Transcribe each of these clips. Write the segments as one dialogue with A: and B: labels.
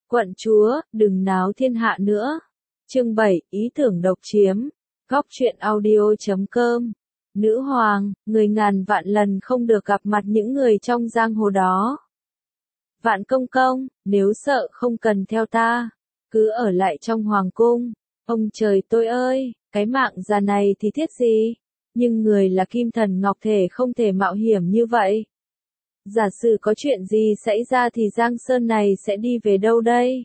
A: Quận chúa, đừng náo thiên hạ nữa. Chương 7, ý tưởng độc chiếm. Góc truyện audio.com. Nữ hoàng, người ngàn vạn lần không được gặp mặt những người trong giang hồ đó. Vạn công công, nếu sợ không cần theo ta, cứ ở lại trong hoàng cung. Ông trời tôi ơi, cái mạng già này thì thiết gì? Nhưng người là kim thần ngọc thể không thể mạo hiểm như vậy. Giả sử có chuyện gì xảy ra thì Giang Sơn này sẽ đi về đâu đây?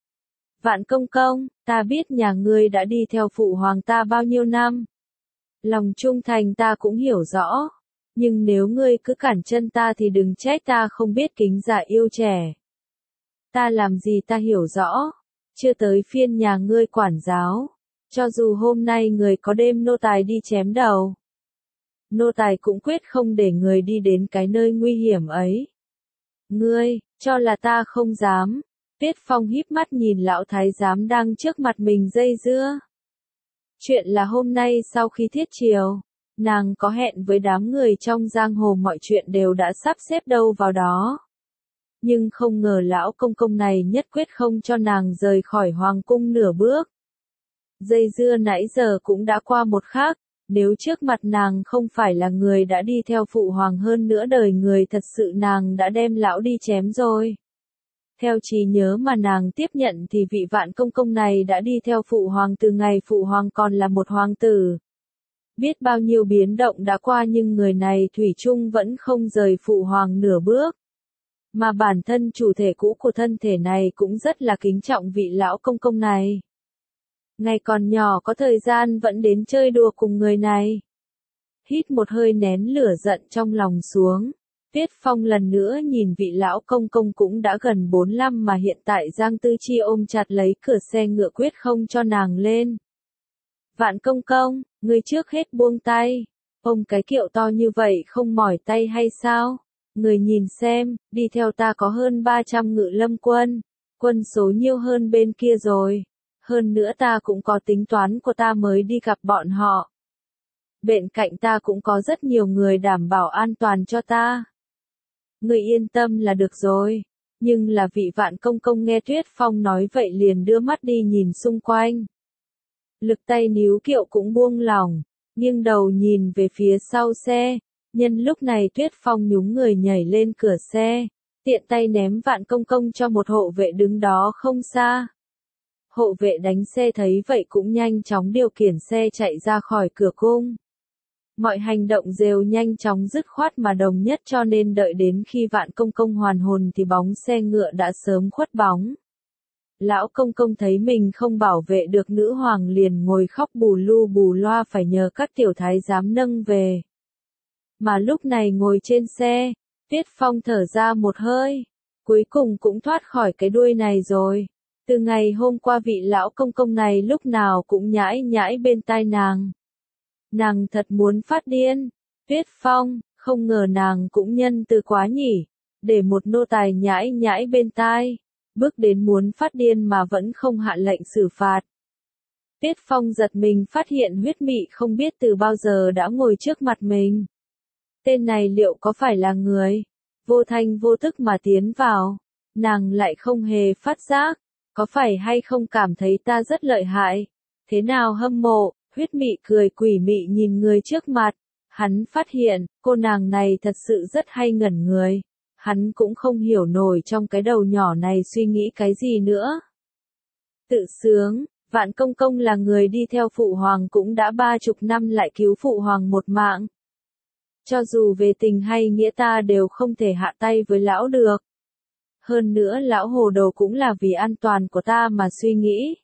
A: Vạn công công, ta biết nhà ngươi đã đi theo phụ hoàng ta bao nhiêu năm. Lòng trung thành ta cũng hiểu rõ. Nhưng nếu ngươi cứ cản chân ta thì đừng trách ta không biết kính già yêu trẻ. Ta làm gì ta hiểu rõ. Chưa tới phiên nhà ngươi quản giáo. Cho dù hôm nay người có đêm nô tài đi chém đầu, nô tài cũng quyết không để người đi đến cái nơi nguy hiểm ấy. Ngươi, cho là ta không dám. Tiết Phong híp mắt nhìn lão thái giám đang trước mặt mình dây dưa. Chuyện là hôm nay sau khi thiết triều, nàng có hẹn với đám người trong giang hồ, mọi chuyện đều đã sắp xếp đâu vào đó. Nhưng không ngờ lão công công này nhất quyết không cho nàng rời khỏi hoàng cung nửa bước. Dây dưa nãy giờ cũng đã qua một khắc, nếu trước mặt nàng không phải là người đã đi theo phụ hoàng hơn nữa đời người, thật sự nàng đã đem lão đi chém rồi. Theo trí nhớ mà nàng tiếp nhận thì vị Vạn công công này đã đi theo phụ hoàng từ ngày phụ hoàng còn là một hoàng tử. Biết bao nhiêu biến động đã qua nhưng người này thủy chung vẫn không rời phụ hoàng nửa bước. Mà bản thân chủ thể cũ của thân thể này cũng rất là kính trọng vị lão công công này. Ngày còn nhỏ có thời gian vẫn đến chơi đùa cùng người này. Hít một hơi nén lửa giận trong lòng xuống. Tiết Phong lần nữa nhìn vị lão công công cũng đã gần 45 mà hiện tại Giang Tư Chi ôm chặt lấy cửa xe ngựa quyết không cho nàng lên. Vạn công công, người trước hết buông tay. Ông cái kiệu to như vậy không mỏi tay hay sao? Người nhìn xem, đi theo ta có hơn 300 ngự lâm quân. Quân số nhiều hơn bên kia rồi. Hơn nữa ta cũng có tính toán của ta mới đi gặp bọn họ. Bên cạnh ta cũng có rất nhiều người đảm bảo an toàn cho ta. Người yên tâm là được rồi. Nhưng là vị Vạn công công nghe Tuyết Phong nói vậy liền đưa mắt đi nhìn xung quanh. Lực tay níu kiệu cũng buông lỏng, nghiêng đầu nhìn về phía sau xe. Nhân lúc này Tuyết Phong nhúng người nhảy lên cửa xe, tiện tay ném Vạn công công cho một hộ vệ đứng đó không xa. Hộ vệ đánh xe thấy vậy cũng nhanh chóng điều khiển xe chạy ra khỏi cửa cung. Mọi hành động đều nhanh chóng dứt khoát mà đồng nhất, cho nên đợi đến khi Vạn công công hoàn hồn thì bóng xe ngựa đã sớm khuất bóng. Lão công công thấy mình không bảo vệ được nữ hoàng liền ngồi khóc bù lu bù loa phải nhờ các tiểu thái giám nâng về. Mà lúc này ngồi trên xe, Tiết Phong thở ra một hơi, cuối cùng cũng thoát khỏi cái đuôi này rồi. Từ ngày hôm qua vị lão công công này lúc nào cũng nhãi nhãi bên tai nàng. Nàng thật muốn phát điên. Tuyết Phong, không ngờ nàng cũng nhân từ quá nhỉ. Để một nô tài nhãi nhãi bên tai. Bước đến muốn phát điên mà vẫn không hạ lệnh xử phạt. Tuyết Phong giật mình phát hiện huyết mị không biết từ bao giờ đã ngồi trước mặt mình. Tên này liệu có phải là người? Vô thanh vô thức mà tiến vào. Nàng lại không hề phát giác. Có phải hay không cảm thấy ta rất lợi hại? Thế nào hâm mộ? Huyết mị cười quỷ mị nhìn người trước mặt. Hắn phát hiện, cô nàng này thật sự rất hay ngẩn người. Hắn cũng không hiểu nổi trong cái đầu nhỏ này suy nghĩ cái gì nữa. Tự sướng, Vạn công công là người đi theo phụ hoàng cũng đã 30 năm lại cứu phụ hoàng một mạng. Cho dù về tình hay nghĩa ta đều không thể hạ tay với lão được. Hơn nữa lão hồ đồ cũng là vì an toàn của ta mà suy nghĩ.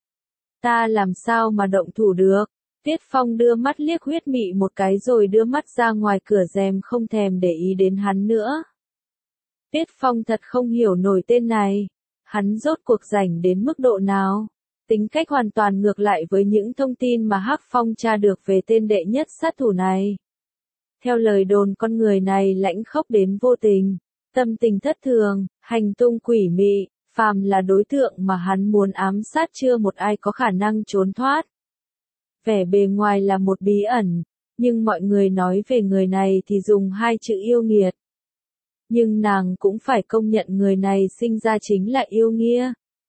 A: Ta làm sao mà động thủ được? Tiết Phong đưa mắt liếc huyết mị một cái rồi đưa mắt ra ngoài cửa rèm không thèm để ý đến hắn nữa. Tiết Phong thật không hiểu nổi tên này. Hắn rốt cuộc rảnh đến mức độ nào? Tính cách hoàn toàn ngược lại với những thông tin mà Hắc Phong tra được về tên đệ nhất sát thủ này. Theo lời đồn con người này lãnh khốc đến vô tình, tâm tình thất thường, hành tung quỷ mị, phàm là đối tượng mà hắn muốn ám sát chưa một ai có khả năng trốn thoát. Vẻ bề ngoài là một bí ẩn, nhưng mọi người nói về người này thì dùng hai chữ yêu nghiệt. Nhưng nàng cũng phải công nhận người này sinh ra chính là yêu nghĩa.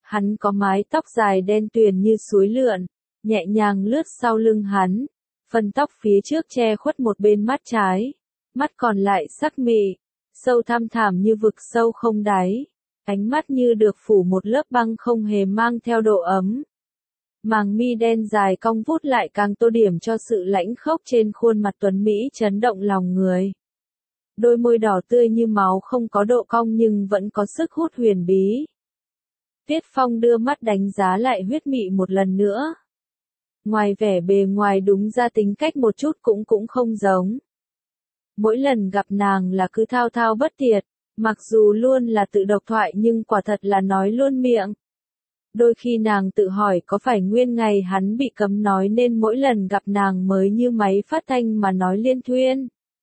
A: Hắn có mái tóc dài đen tuyền như suối lượn, nhẹ nhàng lướt sau lưng hắn, phần tóc phía trước che khuất một bên mắt trái, mắt còn lại sắc mị, sâu thăm thẳm như vực sâu không đáy, ánh mắt như được phủ một lớp băng không hề mang theo độ ấm. Màng mi đen dài cong vút lại càng tô điểm cho sự lãnh khốc trên khuôn mặt tuấn Mỹ chấn động lòng người. Đôi môi đỏ tươi như máu không có độ cong nhưng vẫn có sức hút huyền bí. Tiết Phong đưa mắt đánh giá lại Huyết Mị một lần nữa. Ngoài vẻ bề ngoài đúng ra tính cách một chút cũng không giống. Mỗi lần gặp nàng là cứ thao thao bất tuyệt, mặc dù luôn là tự độc thoại nhưng quả thật là nói luôn miệng. Đôi khi nàng tự hỏi có phải nguyên ngày hắn bị cấm nói nên mỗi lần gặp nàng mới như máy phát thanh mà nói liên thuyên.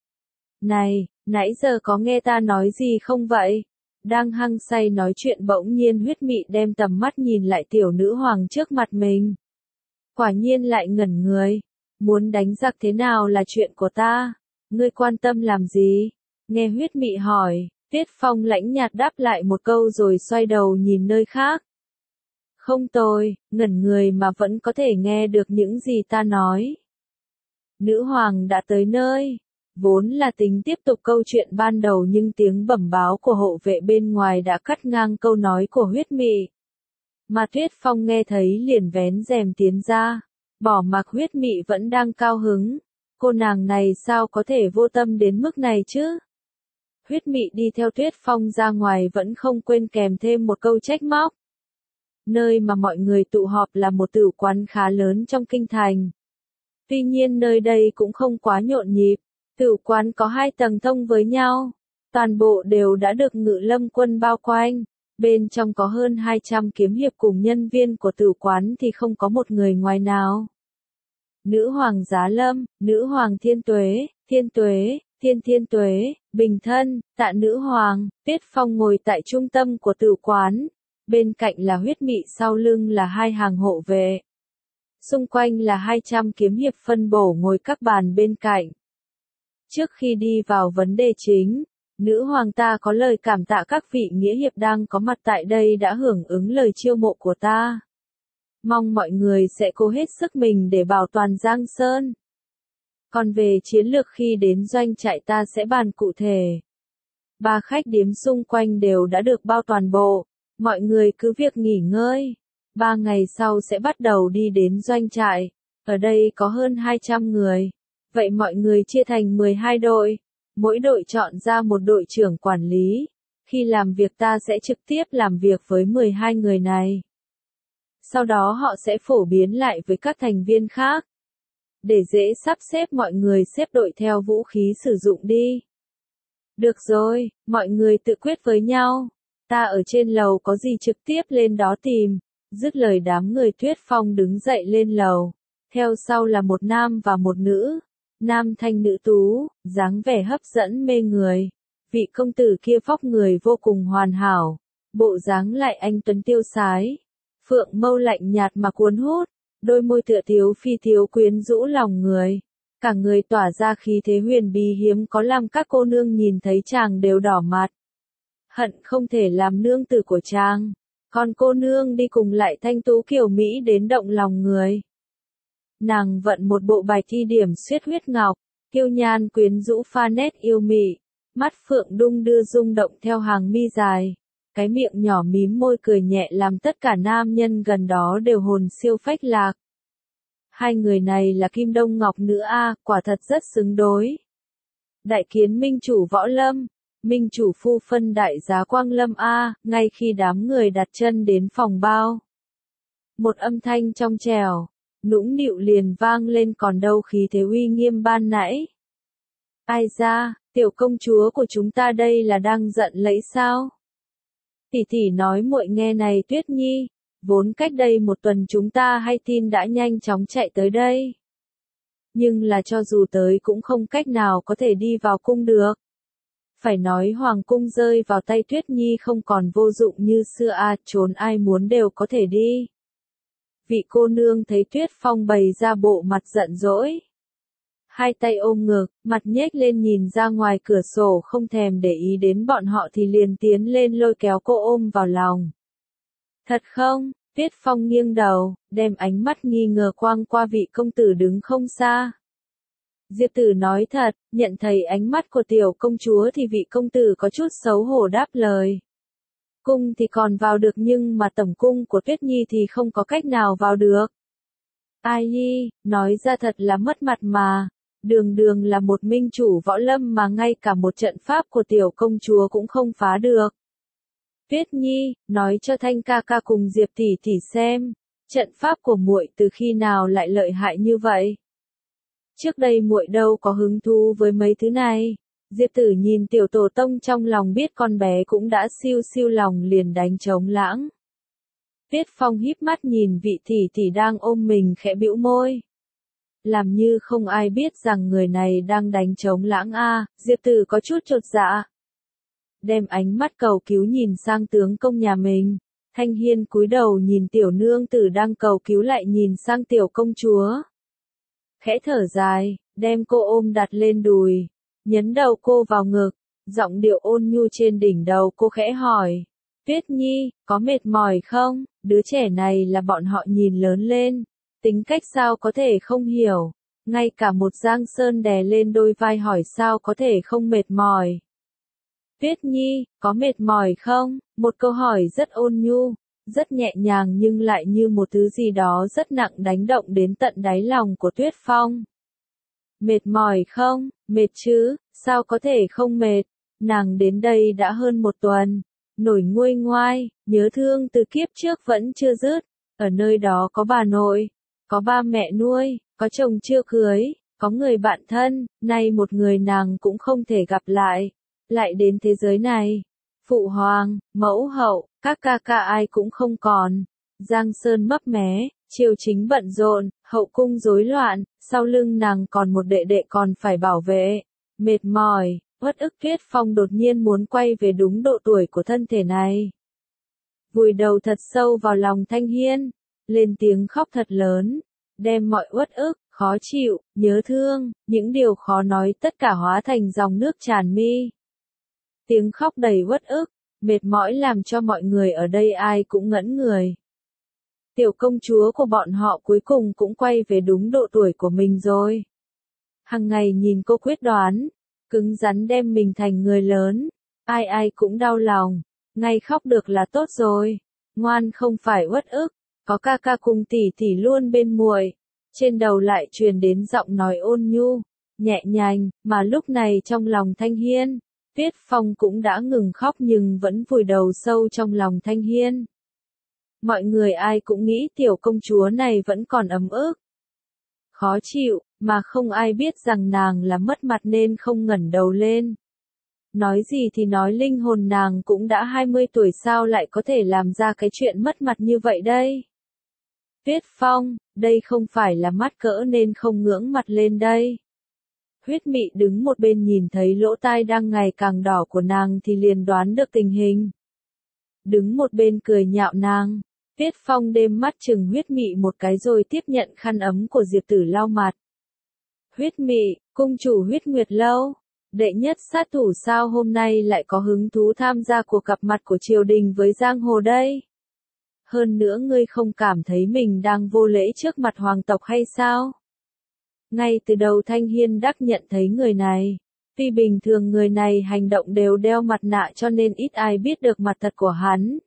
A: Này, nãy giờ có nghe ta nói gì không vậy? Đang hăng say nói chuyện bỗng nhiên Huyết Mị đem tầm mắt nhìn lại tiểu nữ hoàng trước mặt mình. Quả nhiên lại ngẩn người. Muốn đánh giặc thế nào là chuyện của ta? Ngươi quan tâm làm gì? Nghe Huyết Mị hỏi, Tiết Phong lãnh nhạt đáp lại một câu rồi xoay đầu nhìn nơi khác. Không tôi, ngẩn người mà vẫn có thể nghe được những gì ta nói. Nữ hoàng đã tới nơi. Vốn là tính tiếp tục câu chuyện ban đầu nhưng tiếng bẩm báo của hộ vệ bên ngoài đã cắt ngang câu nói của Huyết Mị. Mà Tuyết Phong nghe thấy liền vén rèm tiến ra, bỏ mặc Huyết Mị vẫn đang cao hứng. Cô nàng này sao có thể vô tâm đến mức này chứ? Huyết Mị đi theo Tuyết Phong ra ngoài vẫn không quên kèm thêm một câu trách móc. Nơi mà mọi người tụ họp là một tử quán khá lớn trong kinh thành. Tuy nhiên nơi đây cũng không quá nhộn nhịp. Tử quán có 2 tầng thông với nhau, toàn bộ đều đã được Ngự Lâm quân bao quanh, bên trong có hơn 200 kiếm hiệp cùng nhân viên của tử quán thì không có một người ngoài nào. Nữ hoàng Giá Lâm, nữ hoàng Thiên Tuế, Thiên Tuế, Thiên Tuế, Bình Thân, Tạ nữ hoàng. Tiết Phong ngồi tại trung tâm của tử quán, bên cạnh là Huyết Mị, sau lưng là 2 hàng hộ vệ. Xung quanh là 200 kiếm hiệp phân bổ ngồi các bàn bên cạnh. Trước khi đi vào vấn đề chính, nữ hoàng ta có lời cảm tạ các vị nghĩa hiệp đang có mặt tại đây đã hưởng ứng lời chiêu mộ của ta. Mong mọi người sẽ cố hết sức mình để bảo toàn Giang Sơn. Còn về chiến lược khi đến doanh trại ta sẽ bàn cụ thể. 3 khách điếm xung quanh đều đã được bao toàn bộ, mọi người cứ việc nghỉ ngơi. 3 ngày sau sẽ bắt đầu đi đến doanh trại, ở đây có hơn 200 người. Vậy mọi người chia thành 12 đội, mỗi đội chọn ra một đội trưởng quản lý. Khi làm việc ta sẽ trực tiếp làm việc với 12 người này. Sau đó họ sẽ phổ biến lại với các thành viên khác. Để dễ sắp xếp mọi người xếp đội theo vũ khí sử dụng đi. Được rồi, mọi người tự quyết với nhau. Ta ở trên lầu có gì trực tiếp lên đó tìm. Dứt lời đám người Tuyết Phong đứng dậy lên lầu. Theo sau là một nam và một nữ. Nam thanh nữ tú, dáng vẻ hấp dẫn mê người. Vị công tử kia vóc người vô cùng hoàn hảo, bộ dáng lại anh tuấn tiêu sái. Phượng mâu lạnh nhạt mà cuốn hút, đôi môi tựa thiếu phi thiếu quyến rũ lòng người. Cả người tỏa ra khí thế huyền bí hiếm có làm các cô nương nhìn thấy chàng đều đỏ mặt. Hận không thể làm nương tử của chàng. Còn cô nương đi cùng lại thanh tú kiều Mỹ đến động lòng người. Nàng vận một bộ bài thi điểm xuyết huyết ngọc, kiêu nhan quyến rũ pha nét yêu mị, mắt phượng đung đưa rung động theo hàng mi dài, cái miệng nhỏ mím môi cười nhẹ làm tất cả nam nhân gần đó đều hồn siêu phách lạc. 2 người này là Kim Đông Ngọc Nữ a, quả thật rất xứng đối. Đại kiến minh chủ Võ Lâm, minh chủ phu phân đại giá Quang Lâm a, ngay khi đám người đặt chân đến phòng bao. Một âm thanh trong trẻo, nũng nịu liền vang lên, còn đâu khí thế uy nghiêm ban nãy. Ai ra, tiểu công chúa của chúng ta đây là đang giận lẫy sao? Tỷ tỷ nói muội nghe này Tuyết Nhi, vốn cách đây 1 tuần chúng ta hay tin đã nhanh chóng chạy tới đây. Nhưng là cho dù tới cũng không cách nào có thể đi vào cung được. Phải nói hoàng cung rơi vào tay Tuyết Nhi không còn vô dụng như xưa a, trốn ai muốn đều có thể đi. Vị cô nương thấy Tuyết Phong bày ra bộ mặt giận dỗi. 2 tay ôm ngực, mặt nhếch lên nhìn ra ngoài cửa sổ không thèm để ý đến bọn họ thì liền tiến lên lôi kéo cô ôm vào lòng. Thật không? Tuyết Phong nghiêng đầu, đem ánh mắt nghi ngờ quang qua vị công tử đứng không xa. Diệp Tử nói thật, nhận thấy ánh mắt của tiểu công chúa thì vị công tử có chút xấu hổ đáp lời. Cung thì còn vào được nhưng mà tẩm cung của Tuyết Nhi thì không có cách nào vào được. Ai nhi, nói ra thật là mất mặt mà. Đường đường là một minh chủ võ lâm mà ngay cả một trận pháp của tiểu công chúa cũng không phá được. Tuyết Nhi, nói cho Thanh ca ca cùng Diệp tỷ tỷ xem, trận pháp của muội từ khi nào lại lợi hại như vậy? Trước đây muội đâu có hứng thú với mấy thứ này. Diệp Tử nhìn tiểu tổ tông trong lòng biết con bé cũng đã siêu siêu lòng liền đánh trống lãng. Tuyết Phong híp mắt nhìn vị tỷ tỷ đang ôm mình khẽ bĩu môi. Làm như không ai biết rằng người này đang đánh trống lãng a. Diệp Tử có chút chột dạ. Đem ánh mắt cầu cứu nhìn sang tướng công nhà mình. Thanh Hiên cúi đầu nhìn tiểu nương tử đang cầu cứu lại nhìn sang tiểu công chúa. Khẽ thở dài, đem cô ôm đặt lên đùi, nhấn đầu cô vào ngực, giọng điệu ôn nhu trên đỉnh đầu cô khẽ hỏi. Tuyết Nhi, có mệt mỏi không? Đứa trẻ này là bọn họ nhìn lớn lên, tính cách sao có thể không hiểu, ngay cả một Giang Sơn đè lên đôi vai hỏi sao có thể không mệt mỏi. Tuyết Nhi, có mệt mỏi không? Một câu hỏi rất ôn nhu, rất nhẹ nhàng nhưng lại như một thứ gì đó rất nặng đánh động đến tận đáy lòng của Tuyết Phong. Mệt mỏi không? Mệt chứ, sao có thể không mệt? Nàng đến đây đã hơn một tuần, nổi nguôi ngoai, nhớ thương từ kiếp trước vẫn chưa dứt. Ở nơi đó có bà nội, có ba mẹ nuôi, có chồng chưa cưới, có người bạn thân, nay một người nàng cũng không thể gặp lại. Lại đến thế giới này, phụ hoàng, mẫu hậu, các ca ca ai cũng không còn. Giang Sơn mấp mé, triều chính bận rộn, hậu cung rối loạn, sau lưng nàng còn một đệ đệ còn phải bảo vệ. Mệt mỏi, uất ức. Tuyết Phong đột nhiên muốn quay về đúng độ tuổi của thân thể này. Vùi đầu thật sâu vào lòng Thanh Hiên, lên tiếng khóc thật lớn, đem mọi uất ức, khó chịu, nhớ thương, những điều khó nói tất cả hóa thành dòng nước tràn mi. Tiếng khóc đầy uất ức, mệt mỏi làm cho mọi người ở đây ai cũng ngẩn người. Tiểu công chúa của bọn họ cuối cùng cũng quay về đúng độ tuổi của mình rồi. Hằng ngày nhìn cô quyết đoán, cứng rắn đem mình thành người lớn, ai ai cũng đau lòng, ngay khóc được là tốt rồi, ngoan không phải uất ức, có ca ca cùng tỷ tỷ luôn bên muội. Trên đầu lại truyền đến giọng nói ôn nhu, nhẹ nhàng, mà lúc này trong lòng Thanh Hiên, Tuyết Phong cũng đã ngừng khóc nhưng vẫn vùi đầu sâu trong lòng Thanh Hiên. Mọi người ai cũng nghĩ tiểu công chúa này vẫn còn ấm ức, khó chịu, mà không ai biết rằng nàng là mất mặt nên không ngẩng đầu lên. Nói gì thì nói linh hồn nàng cũng đã 20 tuổi sao lại có thể làm ra cái chuyện mất mặt như vậy đây? Tuyết Phong, đây không phải là mắt cỡ nên không ngưỡng mặt lên đây. Huyết Mị đứng một bên nhìn thấy lỗ tai đang ngày càng đỏ của nàng thì liền đoán được tình hình. Đứng một bên cười nhạo nàng, Tuyết Phong đêm mắt chừng Huyết Mị một cái rồi tiếp nhận khăn ấm của Diệp Tử lau mặt. Huyết Mị, cung chủ Huyết Nguyệt Lâu, đệ nhất sát thủ sao hôm nay lại có hứng thú tham gia cuộc gặp mặt của triều đình với giang hồ đây? Hơn nữa ngươi không cảm thấy mình đang vô lễ trước mặt hoàng tộc hay sao? Ngay từ đầu Thanh Hiên đắc nhận thấy người này. Tuy bình thường người này hành động đều đeo mặt nạ cho nên ít ai biết được mặt thật của hắn.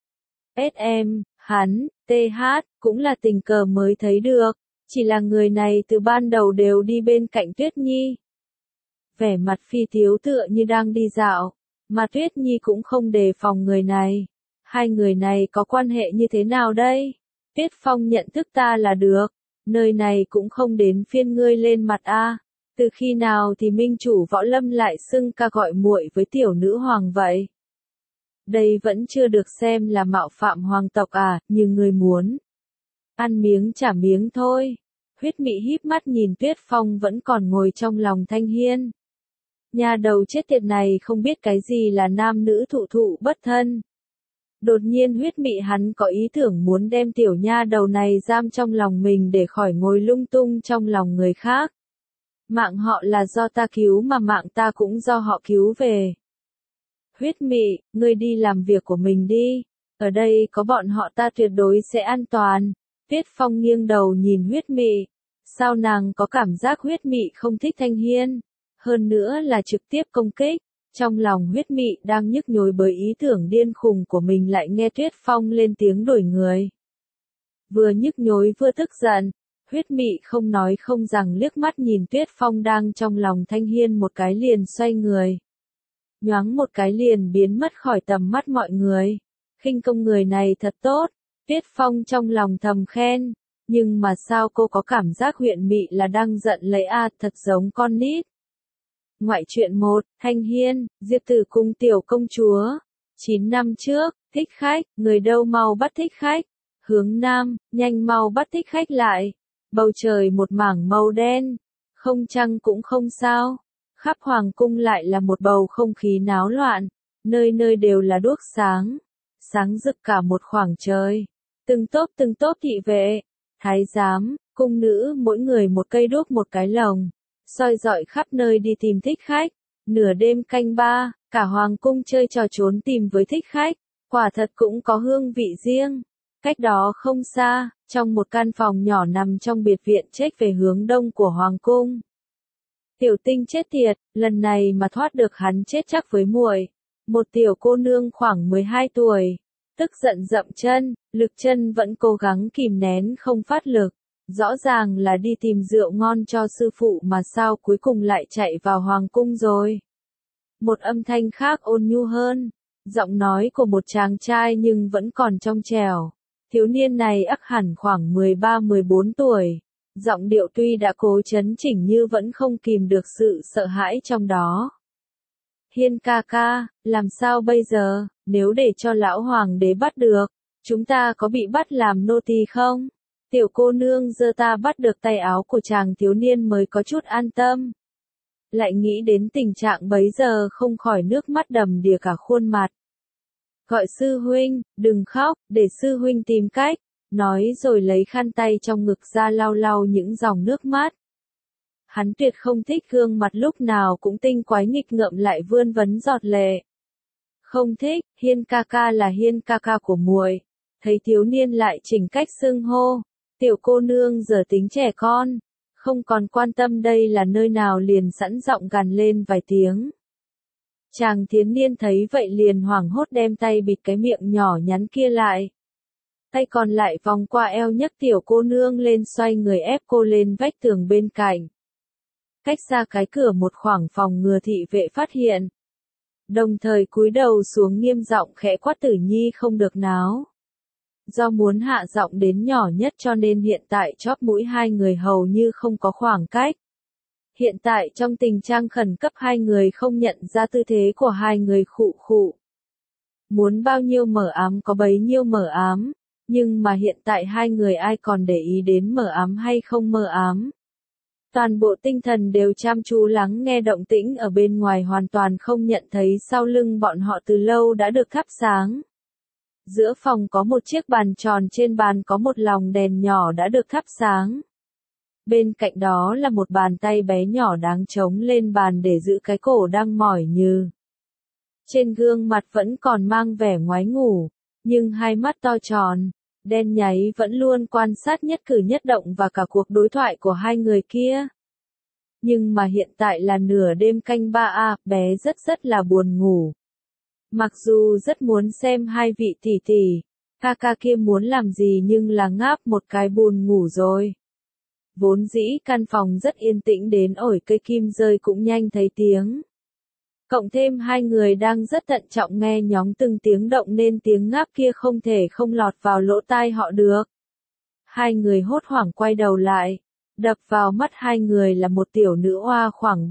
A: SM, hắn, TH, cũng là tình cờ mới thấy được. Chỉ là người này từ ban đầu đều đi bên cạnh Tuyết Nhi. Vẻ mặt phi thiếu tựa như đang đi dạo. Mà Tuyết Nhi cũng không đề phòng người này. Hai người này có quan hệ như thế nào đây? Tuyết Phong nhận thức ta là được. Nơi này cũng không đến phiên ngươi lên mặt a. Từ khi nào thì minh chủ võ lâm lại xưng ca gọi muội với tiểu nữ hoàng vậy? Đây vẫn chưa được xem là mạo phạm hoàng tộc à, nhưng ngươi muốn ăn miếng trả miếng thôi. Huyết Mị híp mắt nhìn Tuyết Phong vẫn còn ngồi trong lòng Thanh Hiên. Nhà đầu chết tiệt này không biết cái gì là nam nữ thụ thụ bất thân. Đột nhiên Huyết Mị hắn có ý tưởng muốn đem tiểu nha đầu này giam trong lòng mình để khỏi ngồi lung tung trong lòng người khác. Mạng họ là do ta cứu mà mạng ta cũng do họ cứu về. Huyết Mị, ngươi đi làm việc của mình đi. Ở đây có bọn họ ta tuyệt đối sẽ an toàn. Tuyết Phong nghiêng đầu nhìn Huyết Mị. Sao nàng có cảm giác Huyết Mị không thích Thanh Hiên? Hơn nữa là trực tiếp công kích. Trong lòng Huyết Mị đang nhức nhối bởi ý tưởng điên khùng của mình lại nghe Tuyết Phong lên tiếng đổi người. Vừa nhức nhối vừa tức giận, Huyết Mị không nói không rằng liếc mắt nhìn Tuyết Phong đang trong lòng Thanh Hiên một cái liền xoay người. Nhoáng một cái liền biến mất khỏi tầm mắt mọi người. Khinh công người này thật tốt, Tuyết Phong trong lòng thầm khen. Nhưng mà sao cô có cảm giác Huyền Mị là đang giận lấy thật giống con nít. Ngoại truyện 1, Thanh Hiên, Diệp Tử cung tiểu công chúa. 9 năm trước, thích khách, người đâu mau bắt thích khách. Hướng Nam, nhanh mau bắt thích khách lại. Bầu trời một mảng màu đen, không trăng cũng không sao. Khắp hoàng cung lại là một bầu không khí náo loạn, nơi nơi đều là đuốc sáng, sáng rực cả một khoảng trời. Từng tốp thị vệ, thái giám, cung nữ mỗi người một cây đuốc một cái lồng, soi dọi khắp nơi đi tìm thích khách. Nửa đêm canh 3, cả hoàng cung chơi trò trốn tìm với thích khách, quả thật cũng có hương vị riêng. Cách đó không xa, trong một căn phòng nhỏ nằm trong biệt viện chếch về hướng đông của hoàng cung. Tiểu Tinh chết tiệt, lần này mà thoát được hắn chết chắc với muội. Một tiểu cô nương khoảng 12 tuổi, tức giận dậm chân, lực chân vẫn cố gắng kìm nén không phát lực. Rõ ràng là đi tìm rượu ngon cho sư phụ mà sao cuối cùng lại chạy vào hoàng cung rồi. Một âm thanh khác ôn nhu hơn, giọng nói của một chàng trai nhưng vẫn còn trong trẻo. Thiếu niên này ắt hẳn khoảng 13-14 tuổi. Giọng điệu tuy đã cố chấn chỉnh như vẫn không kìm được sự sợ hãi trong đó. Hiên ca ca, làm sao bây giờ, nếu để cho lão hoàng đế bắt được, chúng ta có bị bắt làm nô tỳ không? Tiểu cô nương giơ ta bắt được tay áo của chàng thiếu niên mới có chút an tâm. Lại nghĩ đến tình trạng bấy giờ không khỏi nước mắt đầm đìa cả khuôn mặt. Gọi sư huynh, đừng khóc, để sư huynh tìm cách. Nói rồi lấy khăn tay trong ngực ra lau lau những dòng nước mắt. Hắn tuyệt không thích gương mặt lúc nào cũng tinh quái nghịch ngợm lại vươn vấn giọt lệ. Không thích, Hiên ca ca là Hiên ca ca của muội. Thấy thiếu niên lại chỉnh cách xưng hô. Tiểu cô nương giờ tính trẻ con, không còn quan tâm đây là nơi nào liền sẵn giọng gằn lên vài tiếng. Chàng thiếu niên thấy vậy liền hoảng hốt đem tay bịt cái miệng nhỏ nhắn kia lại. Tay còn lại vòng qua eo nhấc tiểu cô nương lên xoay người ép cô lên vách tường bên cạnh. Cách xa cái cửa một khoảng phòng ngừa thị vệ phát hiện. Đồng thời cúi đầu xuống nghiêm giọng khẽ quát Tử Nhi không được náo. Do muốn hạ giọng đến nhỏ nhất cho nên hiện tại chóp mũi hai người hầu như không có khoảng cách. Hiện tại trong tình trạng khẩn cấp hai người không nhận ra tư thế của hai người khụ khụ. Muốn bao nhiêu mở ám có bấy nhiêu mở ám. Nhưng mà hiện tại hai người ai còn để ý đến mở ám hay không mở ám. Toàn bộ tinh thần đều chăm chú lắng nghe động tĩnh ở bên ngoài hoàn toàn không nhận thấy sau lưng bọn họ từ lâu đã được thắp sáng. Giữa phòng có một chiếc bàn tròn, trên bàn có một lồng đèn nhỏ đã được thắp sáng. Bên cạnh đó là một bàn tay bé nhỏ đáng trống lên bàn để giữ cái cổ đang mỏi như. Trên gương mặt vẫn còn mang vẻ ngoái ngủ, nhưng hai mắt to tròn, đen nháy vẫn luôn quan sát nhất cử nhất động và cả cuộc đối thoại của hai người kia. Nhưng mà hiện tại là nửa đêm canh 3 bé rất là buồn ngủ. Mặc dù rất muốn xem hai vị tỷ tỷ, ca ca kia muốn làm gì nhưng là ngáp một cái buồn ngủ rồi. Vốn dĩ căn phòng rất yên tĩnh đến ổi cây kim rơi cũng nhanh thấy tiếng. Cộng thêm hai người đang rất thận trọng nghe nhóng từng tiếng động nên tiếng ngáp kia không thể không lọt vào lỗ tai họ được. Hai người hốt hoảng quay đầu lại, đập vào mắt hai người là một tiểu nữ oa khoảng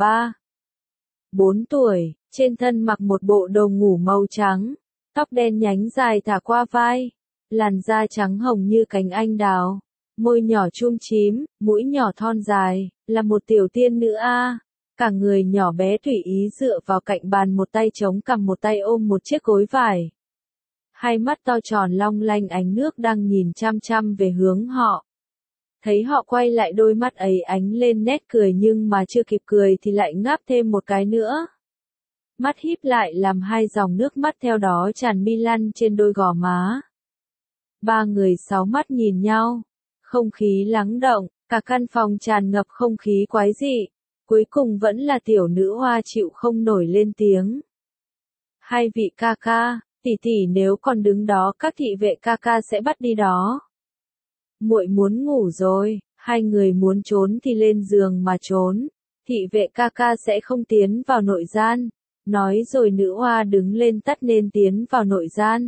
A: 3-4 tuổi, trên thân mặc một bộ đồ ngủ màu trắng, tóc đen nhánh dài thả qua vai, làn da trắng hồng như cánh anh đào, môi nhỏ chum chím, mũi nhỏ thon dài, là một tiểu tiên nữ Cả người nhỏ bé tùy ý dựa vào cạnh bàn, một tay chống cằm một tay ôm một chiếc gối vải. Hai mắt to tròn long lanh ánh nước đang nhìn chăm chăm về hướng họ. Thấy họ quay lại đôi mắt ấy ánh lên nét cười nhưng mà chưa kịp cười thì lại ngáp thêm một cái nữa. mắt híp lại làm hai dòng nước mắt theo đó tràn mi lăn trên đôi gò má. Ba người sáu mắt nhìn nhau, không khí lắng động, cả căn phòng tràn ngập không khí quái dị, cuối cùng vẫn là tiểu nữ hoa chịu không nổi lên tiếng. Hai vị ca ca, tỷ tỷ nếu còn đứng đó các thị vệ ca ca sẽ bắt đi đó. Muội muốn ngủ rồi, hai người muốn trốn thì lên giường mà trốn, thị vệ ca ca sẽ không tiến vào nội gian. Nói rồi nữ hoa đứng lên tắt nên tiến vào nội gian.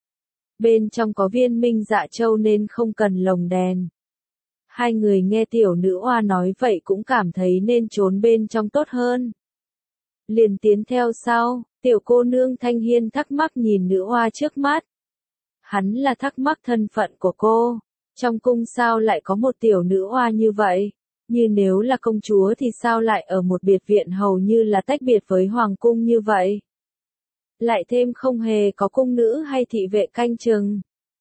A: Bên trong có viên minh dạ châu nên không cần lồng đèn. Hai người nghe tiểu nữ hoa nói vậy cũng cảm thấy nên trốn bên trong tốt hơn. Liền tiến theo sau, tiểu cô nương Thanh Hiên thắc mắc nhìn nữ hoa trước mắt. Hắn là thắc mắc thân phận của cô. Trong cung sao lại có một tiểu nữ hoa như vậy? Như nếu là công chúa thì sao lại ở một biệt viện hầu như là tách biệt với hoàng cung như vậy? Lại thêm không hề có cung nữ hay thị vệ canh chừng.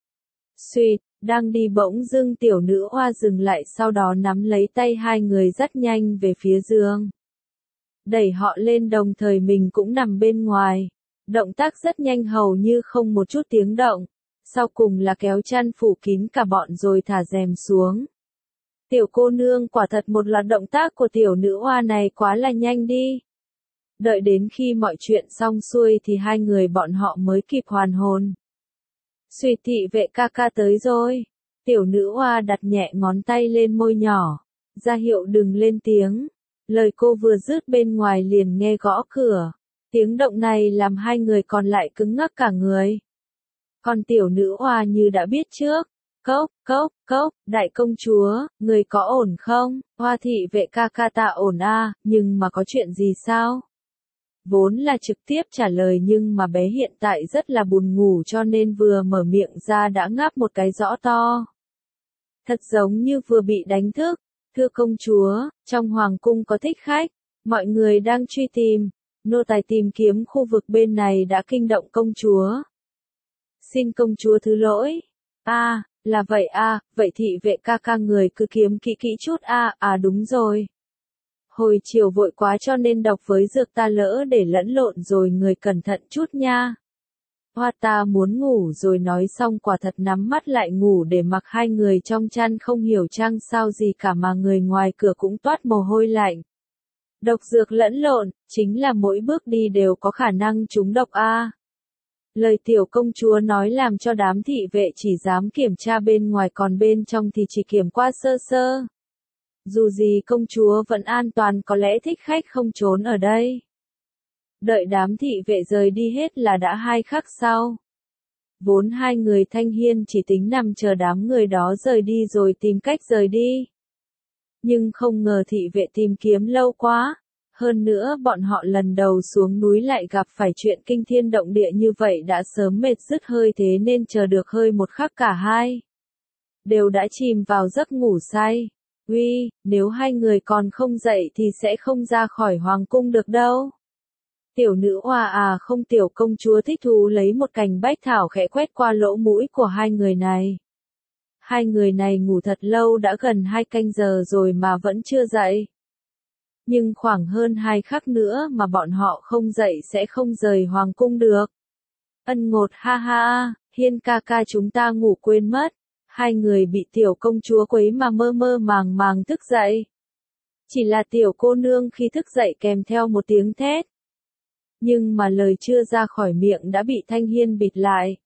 A: Suýt, đang đi bỗng dưng tiểu nữ hoa dừng lại sau đó nắm lấy tay hai người rất nhanh về phía giường. Đẩy họ lên đồng thời mình cũng nằm bên ngoài. Động tác rất nhanh hầu như không một chút tiếng động. Sau cùng là kéo chăn phủ kín cả bọn rồi thả rèm xuống. Tiểu cô nương quả thật một loạt động tác của tiểu nữ hoa này quá là nhanh đi. Đợi đến khi mọi chuyện xong xuôi thì hai người bọn họ mới kịp hoàn hồn. Suy thị vệ ca ca tới rồi. Tiểu nữ hoa đặt nhẹ ngón tay lên môi nhỏ, ra hiệu đừng lên tiếng. Lời cô vừa dứt bên ngoài liền nghe gõ cửa. Tiếng động này làm hai người còn lại cứng ngắc cả người. Còn tiểu nữ hoa như đã biết trước. Cốc, cốc, cốc, đại công chúa, người có ổn không? Hoa thị vệ ca ca ta ổn à, nhưng mà có chuyện gì sao? Vốn là trực tiếp trả lời nhưng mà bé hiện tại rất là buồn ngủ cho nên vừa mở miệng ra đã ngáp một cái rõ to. Thật giống như vừa bị đánh thức. Thưa công chúa, trong hoàng cung có thích khách, mọi người đang truy tìm, nô tài tìm kiếm khu vực bên này đã kinh động công chúa. Xin công chúa thứ lỗi. Là vậy vậy thị vệ ca ca người cứ kiếm kỹ kỹ chút đúng rồi. Hồi chiều vội quá cho nên độc với dược ta lỡ để lẫn lộn rồi người cẩn thận chút nha. Hoa ta muốn ngủ rồi nói xong quả thật nắm mắt lại ngủ để mặc hai người trong chăn không hiểu chăng sao gì cả mà người ngoài cửa cũng toát mồ hôi lạnh. Độc dược lẫn lộn, chính là mỗi bước đi đều có khả năng trúng độc Lời tiểu công chúa nói làm cho đám thị vệ chỉ dám kiểm tra bên ngoài còn bên trong thì chỉ kiểm qua sơ sơ. Dù gì công chúa vẫn an toàn có lẽ thích khách không trốn ở đây. Đợi đám thị vệ rời đi hết là đã 2 khắc sau. Vốn hai người Thanh Hiên chỉ tính nằm chờ đám người đó rời đi rồi tìm cách rời đi. Nhưng không ngờ thị vệ tìm kiếm lâu quá. Hơn nữa bọn họ lần đầu xuống núi lại gặp phải chuyện kinh thiên động địa như vậy đã sớm mệt dứt hơi thế nên chờ được hơi một khắc cả hai. Đều đã chìm vào giấc ngủ say. Uy, nếu hai người còn không dậy thì sẽ không ra khỏi hoàng cung được đâu. Tiểu nữ hoa không tiểu công chúa thích thú lấy một cành bách thảo khẽ quét qua lỗ mũi của hai người này. Hai người này ngủ thật lâu đã gần 2 canh giờ rồi mà vẫn chưa dậy. Nhưng khoảng hơn 2 khắc nữa mà bọn họ không dậy sẽ không rời hoàng cung được. Ân ngột ha, Hiên ca ca chúng ta ngủ quên mất. Hai người bị tiểu công chúa quấy mà mơ mơ màng màng thức dậy. Chỉ là tiểu cô nương khi thức dậy kèm theo một tiếng thét. Nhưng mà lời chưa ra khỏi miệng đã bị Thanh Hiên bịt lại.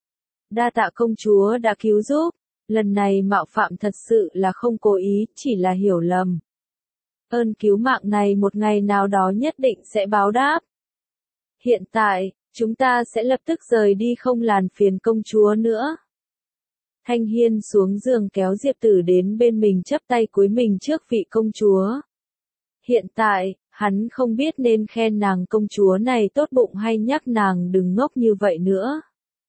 A: Đa tạ công chúa đã cứu giúp, lần này mạo phạm thật sự là không cố ý, chỉ là hiểu lầm. Ơn cứu mạng này một ngày nào đó nhất định sẽ báo đáp. Hiện tại, chúng ta sẽ lập tức rời đi không làm phiền công chúa nữa. Thanh Hiên xuống giường kéo Diệp Tử đến bên mình chắp tay cúi mình trước vị công chúa. Hiện tại, hắn không biết nên khen nàng công chúa này tốt bụng hay nhắc nàng đừng ngốc như vậy nữa.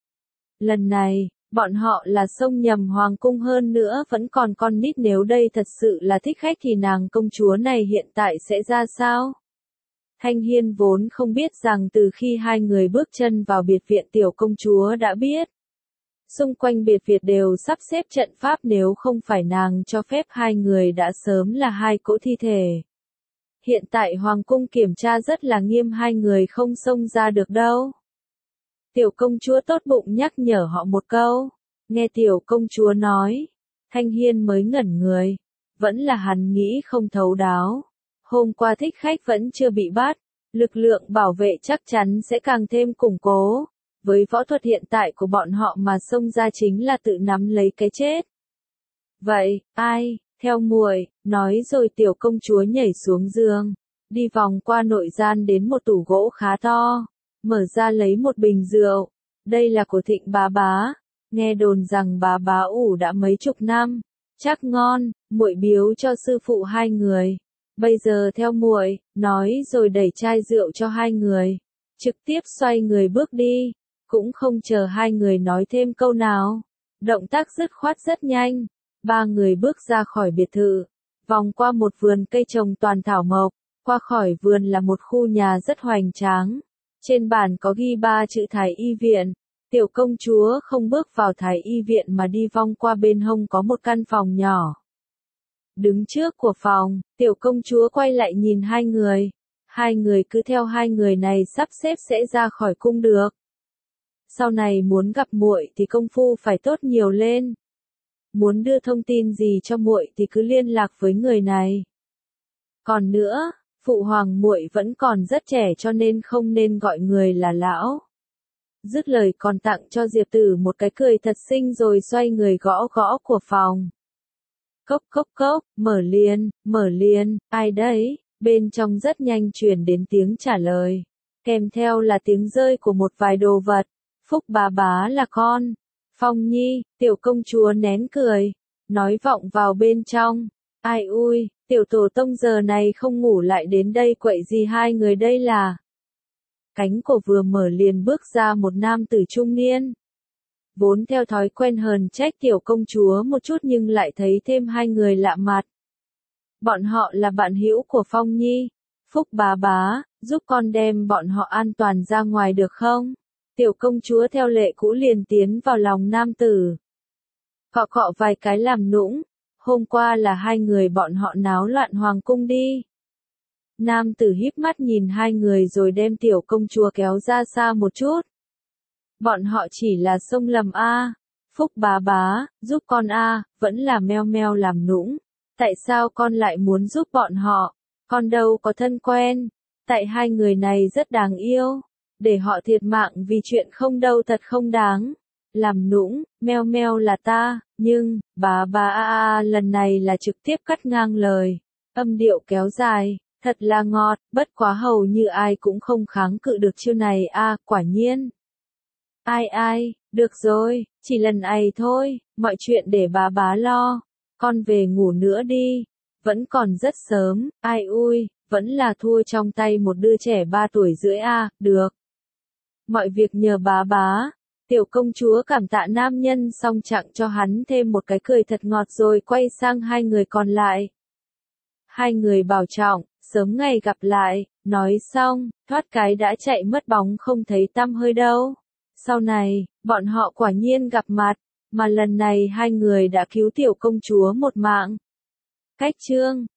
A: Lần này, bọn họ là xông nhầm hoàng cung hơn nữa vẫn còn con nít nếu đây thật sự là thích khách thì nàng công chúa này hiện tại sẽ ra sao? Thanh Hiên vốn không biết rằng từ khi hai người bước chân vào biệt viện tiểu công chúa đã biết. Xung quanh biệt viện đều sắp xếp trận pháp nếu không phải nàng cho phép hai người đã sớm là 2 cỗ thi thể. hiện tại hoàng cung kiểm tra rất là nghiêm, hai người không xông ra được đâu. Tiểu công chúa tốt bụng nhắc nhở họ một câu. Nghe tiểu công chúa nói, Thanh Hiên mới ngẩn người. Vẫn là hắn nghĩ không thấu đáo. Hôm qua thích khách vẫn chưa bị bắt, lực lượng bảo vệ chắc chắn sẽ càng thêm củng cố. Với võ thuật hiện tại của bọn họ mà xông ra chính là tự nắm lấy cái chết. Vậy, ai, theo muội, nói rồi tiểu công chúa nhảy xuống giường, đi vòng qua nội gian đến một tủ gỗ khá to, mở ra lấy một bình rượu. Đây là của Thịnh bá bá, nghe đồn rằng bá bá ủ đã mấy chục năm, chắc ngon, muội biếu cho sư phụ hai người. Bây giờ theo muội, nói rồi đẩy chai rượu cho hai người, trực tiếp xoay người bước đi, cũng không chờ hai người nói thêm câu nào. Động tác dứt khoát rất nhanh, ba người bước ra khỏi biệt thự, vòng qua một vườn cây trồng toàn thảo mộc, qua khỏi vườn là một khu nhà rất hoành tráng. Trên bàn có ghi 3 chữ Thái y viện. Tiểu công chúa không bước vào Thái y viện mà đi vòng qua bên hông có một căn phòng nhỏ. Đứng trước của phòng, tiểu công chúa quay lại nhìn hai người. Hai người cứ theo hai người này sắp xếp sẽ ra khỏi cung được. Sau này muốn gặp muội thì công phu phải tốt nhiều lên. Muốn đưa thông tin gì cho muội thì cứ liên lạc với người này. Còn nữa, phụ hoàng muội vẫn còn rất trẻ cho nên không nên gọi người là lão. Dứt lời còn tặng cho Diệp Tử một cái cười thật xinh rồi xoay người gõ gõ của phòng. Cốc cốc cốc, mở liền, ai đấy? Bên trong rất nhanh truyền đến tiếng trả lời. Kèm theo là tiếng rơi của một vài đồ vật. Phúc bá bá là con. Phong Nhi, tiểu công chúa nén cười. Nói vọng vào bên trong. Ai ui, tiểu tổ tông giờ này không ngủ lại đến đây quậy gì hai người đây là. Cánh cổ vừa mở liền bước ra một nam tử trung niên. Vốn theo thói quen hờn trách tiểu công chúa một chút nhưng lại thấy thêm hai người lạ mặt. Bọn họ là bạn hữu của Phong Nhi. Phúc bá bá, giúp con đem bọn họ an toàn ra ngoài được không? Tiểu công chúa theo lệ cũ liền tiến vào lòng nam tử. Cọ cọ vài cái làm nũng. Hôm qua là hai người bọn họ náo loạn hoàng cung đi. Nam tử híp mắt nhìn hai người rồi đem tiểu công chúa kéo ra xa một chút. Bọn họ chỉ là xông lầm a. Phúc bá bá, giúp con a, vẫn là meo meo làm nũng. Tại sao con lại muốn giúp bọn họ? Con đâu có thân quen. Tại hai người này rất đáng yêu. Để họ thiệt mạng vì chuyện không đâu thật không đáng. Làm nũng, meo meo là ta, nhưng, bá bá lần này là trực tiếp cắt ngang lời. Âm điệu kéo dài, thật là ngọt, bất quá hầu như ai cũng không kháng cự được chiêu này a, quả nhiên. Ai, được rồi, chỉ lần này thôi, mọi chuyện để bá bá lo. Con về ngủ nữa đi, vẫn còn rất sớm, ai ui, vẫn là thua trong tay một đứa trẻ 3 tuổi rưỡi a, được. Mọi việc nhờ bá bá. Tiểu công chúa cảm tạ nam nhân xong chặng cho hắn thêm một cái cười thật ngọt rồi quay sang hai người còn lại. Hai người bảo trọng, sớm ngày gặp lại, nói xong, thoát cái đã chạy mất bóng không thấy tăm hơi đâu. Sau này, bọn họ quả nhiên gặp mặt, mà lần này hai người đã cứu tiểu công chúa một mạng. Cách chương